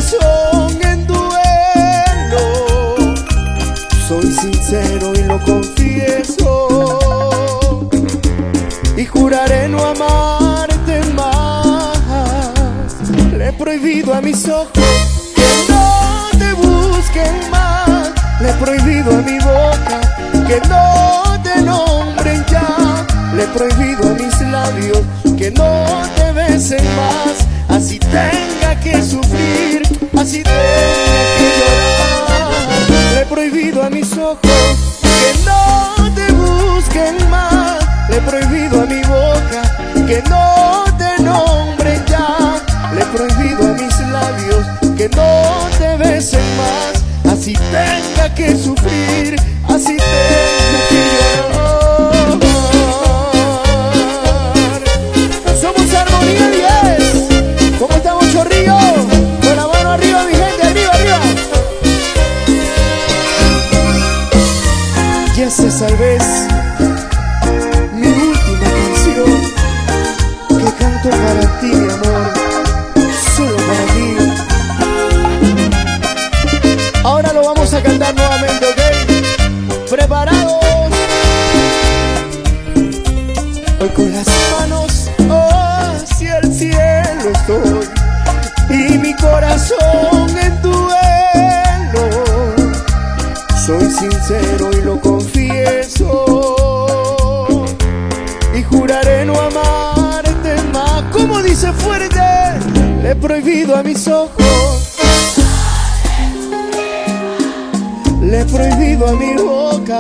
corazón en duelo. Soy sincero y lo confieso, y juraré no amarte más. Le he prohibido a mis ojos que no te busquen más. Le he prohibido a mi boca que no te nombren ya. Le he prohibido a mis labios que no te besen más. Así tenga que sufrir, así tenga que llorar. Le he prohibido a mis ojos que no te busquen más. Le he prohibido a mi boca que no te nombren ya. Le he prohibido a mis labios que no te besen más. Así tenga que sufrir, así tenga que llorar. Somos Armonía 10. ¿Cómo estamos, Chorrillo? Con la mano arriba, mi gente, arriba, arriba. Y esa es tal vez mi última canción que canto para ti, mi amor, solo para ti. Ahora lo vamos a cantar nuevamente, ¿ok? ¿Preparados? Hoy con las manos hacia el cielo estoy, y mi corazón en duelo. Soy sincero y lo confieso, y juraré no amarte más. Como dice fuerte, le he prohibido a mis ojos, le he prohibido a mi boca,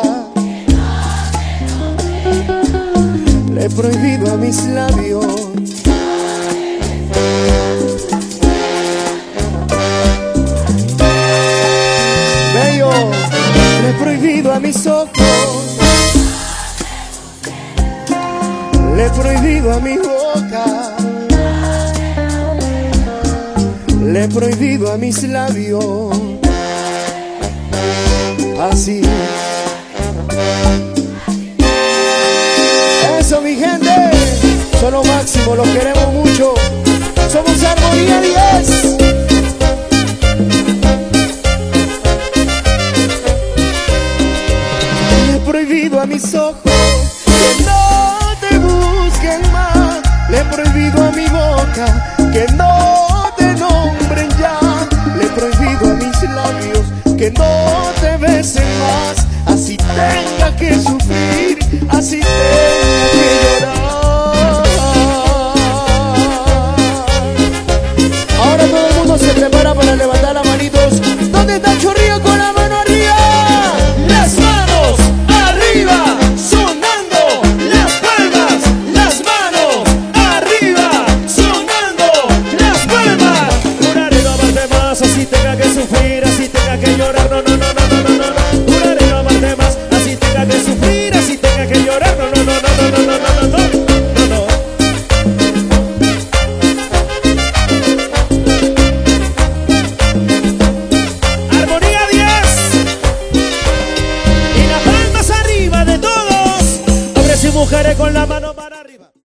le he prohibido a mis labios. Bello, le he prohibido a mis ojos, le he prohibido a mi boca, le he prohibido a mis labios. Así. Eso, mi gente, son lo máximo, los queremos mucho. Somos Armonía 10. Le he prohibido a mis ojos que no te busquen más. Le he prohibido a mi boca que no te nombren ya. Le he prohibido a mis labios que no te besen más. Así tenga que sufrir, así tenga que llorar. Ahora todo el mundo se prepara para levantar las manitos. ¿Dónde está Chorrillo con la mano arriba? Las manos arriba, sonando las palmas. Las manos arriba, sonando las palmas. Juraré no amarte más, así tenga que sufrir, así tenga que llorar. No, no, no, no, no, no, no, no. Juraré no amarte más, así tenga que sufrir, así tenga que llorar. No, no, no, no, no, no, no, no, no, no, no. Armonía 10. Y las palmas arriba de todos. Hombres y mujeres con la mano.